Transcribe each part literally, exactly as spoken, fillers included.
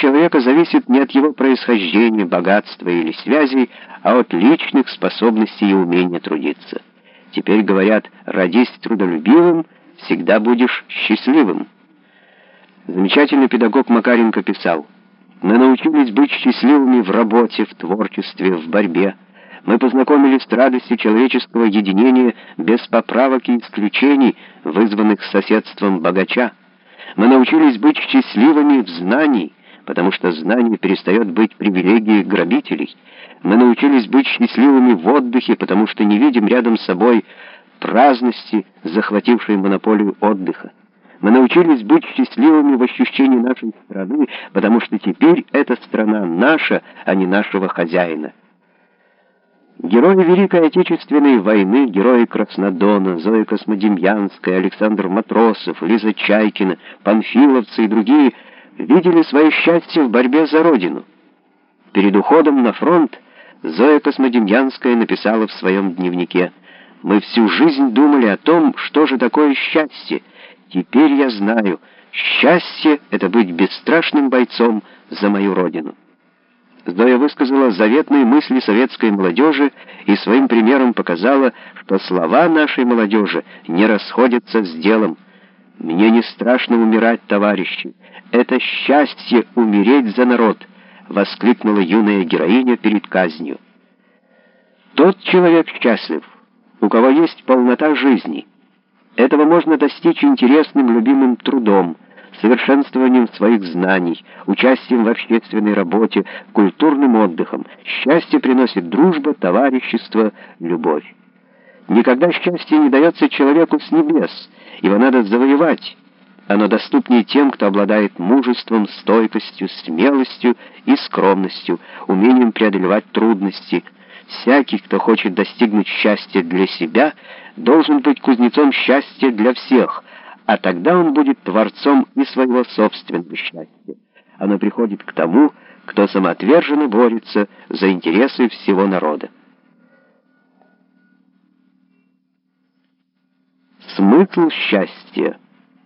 человека зависит не от его происхождения, богатства или связей, а от личных способностей и умения трудиться. Теперь говорят: родись трудолюбивым, всегда будешь счастливым. Замечательный педагог Макаренко писал: «Мы научились быть счастливыми в работе, в творчестве, в борьбе. Мы познакомились с радостью человеческого единения без поправок и исключений, вызванных соседством богача. Мы научились быть счастливыми в знании, потому что знание перестает быть привилегией грабителей. Мы научились быть счастливыми в отдыхе, потому что не видим рядом с собой праздности, захватившей монополию отдыха. Мы научились быть счастливыми в ощущении нашей страны, потому что теперь эта страна наша, а не нашего хозяина». Герои Великой Отечественной войны, герои Краснодона, Зоя Космодемьянская, Александр Матросов, Лиза Чайкина, панфиловцы и другие видели свое счастье в борьбе за Родину. Перед уходом на фронт Зоя Космодемьянская написала в своем дневнике: «Мы всю жизнь думали о том, что же такое счастье. Теперь я знаю, счастье — это быть бесстрашным бойцом за мою Родину». Зоя высказала заветные мысли советской молодежи и своим примером показала, что слова нашей молодежи не расходятся с делом. «Мне не страшно умирать, товарищи. Это счастье умереть за народ», — воскликнула юная героиня перед казнью. Тот человек счастлив, у кого есть полнота жизни. Этого можно достичь интересным, любимым трудом, совершенствованием своих знаний, участием в общественной работе, культурным отдыхом. Счастье приносит дружба, товарищество, любовь. Никогда счастье не дается человеку с небес, его надо завоевать. Оно доступнее тем, кто обладает мужеством, стойкостью, смелостью и скромностью, умением преодолевать трудности. Всякий, кто хочет достигнуть счастья для себя, должен быть кузнецом счастья для всех, а тогда он будет творцом и своего собственного счастья. Оно приходит к тому, кто самоотверженно борется за интересы всего народа. Смысл счастья.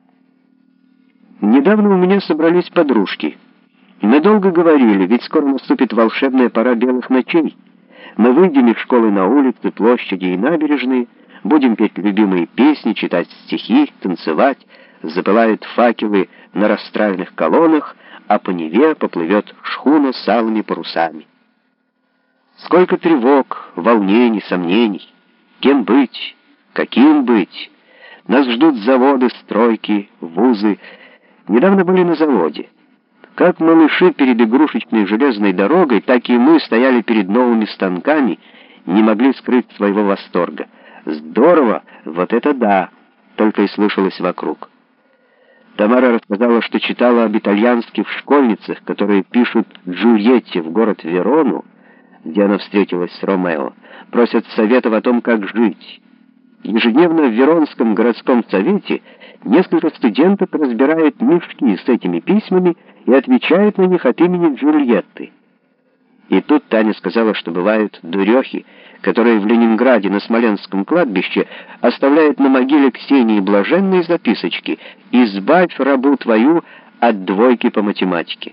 Недавно у меня собрались подружки. Мы долго говорили, ведь скоро наступит волшебная пора белых ночей. Мы выйдем из школы на улицы, площади и набережные, будем петь любимые песни, читать стихи, танцевать, запылают факелы на расстраенных колоннах, а по Неве поплывет шхуна с алыми парусами. Сколько тревог, волнений, сомнений. Кем быть? Каким быть? Нас ждут заводы, стройки, вузы. Недавно были на заводе. Как малыши перед игрушечной железной дорогой, так и мы стояли перед новыми станками, не могли скрыть своего восторга. «Здорово! Вот это да!» — только и слышалось вокруг. Тамара рассказала, что читала об итальянских школьницах, которые пишут Джульетте в город Верону, где она встретилась с Ромео, просят советов о том, как жить. Ежедневно в Веронском городском совете несколько студентов разбирают мешки с этими письмами и отвечают на них от имени Джульетты. И тут Таня сказала, что бывают дурехи, которые в Ленинграде на Смоленском кладбище оставляют на могиле Ксении Блаженной записочки: «Избавь рабу твою от двойки по математике».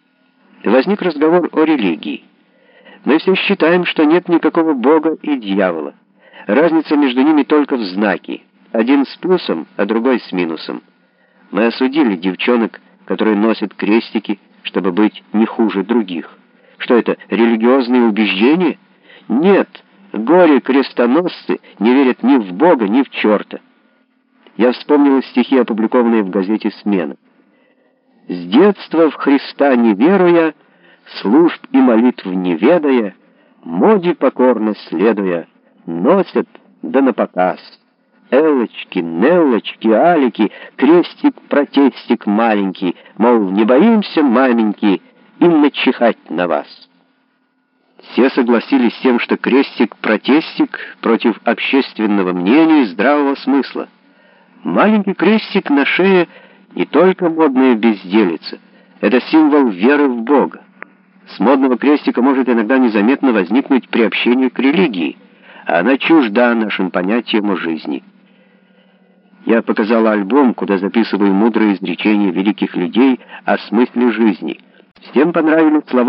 Возник разговор о религии. Мы все считаем, что нет никакого Бога и дьявола. Разница между ними только в знаке. Один с плюсом, а другой с минусом. Мы осудили девчонок, которые носят крестики, чтобы быть не хуже других. Что это, религиозные убеждения? Нет, горе-крестоносцы не верят ни в Бога, ни в черта. Я вспомнил стихи, опубликованные в газете «Смена». «С детства в Христа не веруя, служб и молитв не ведая, моде покорно следуя, носят да напоказ. Элочки, Неллочки, Алики, крестик-протестик маленький, мол, не боимся, маменьки, и начихать на вас». Все согласились с тем, что крестик-протестик против общественного мнения и здравого смысла. Маленький крестик на шее не только модная безделица, это символ веры в Бога. С модного крестика может иногда незаметно возникнуть приобщение к религии, а она чужда нашим понятиям о жизни. Я показал альбом, куда записываю мудрые изречения великих людей о смысле жизни. Всем понравились слова